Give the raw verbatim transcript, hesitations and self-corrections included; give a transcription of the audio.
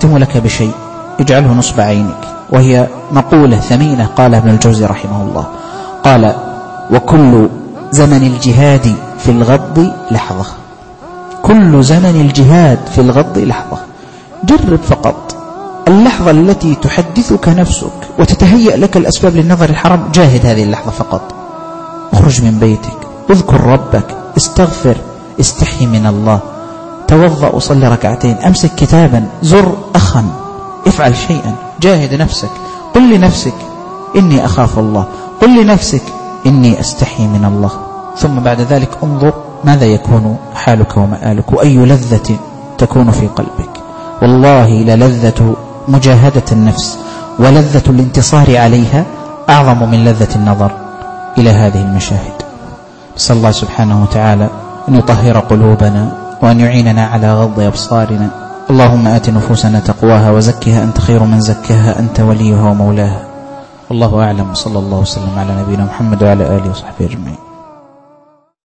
وأختم لك بشيء اجعله نصب عينك، وهي مقولة ثمينة قالها ابن الجوزي رحمه الله، قال: وكل زمن الجهاد في الغض لحظة. كل زمن الجهاد في الغض لحظة. جرب فقط اللحظة التي تحدثك نفسك وتتهيأ لك الأسباب للنظر الحرام، جاهد هذه اللحظة فقط. اخرج من بيتك، اذكر ربك، استغفر، استحي من الله، توضأ وصلي ركعتين، أمسك كتابا، زر أخا، افعل شيئا، جاهد نفسك. قل لنفسك إني أخاف الله، قل لنفسك إني أستحي من الله. ثم بعد ذلك انظر ماذا يكون حالك ومآلك، وأي لذة تكون في قلبك. والله للذة مجاهدة النفس ولذة الانتصار عليها أعظم من لذة النظر إلى هذه المشاهد. نسأل الله سبحانه وتعالى أن يطهر قلوبنا وأن يعيننا على غض أبصارنا. اللهم آت نفوسنا تقواها وزكها أنت خير من زكاها، أنت وليها ومولاها. والله أعلم، صلى الله وسلم على نبينا محمد وعلى آله وصحبه أجمعين.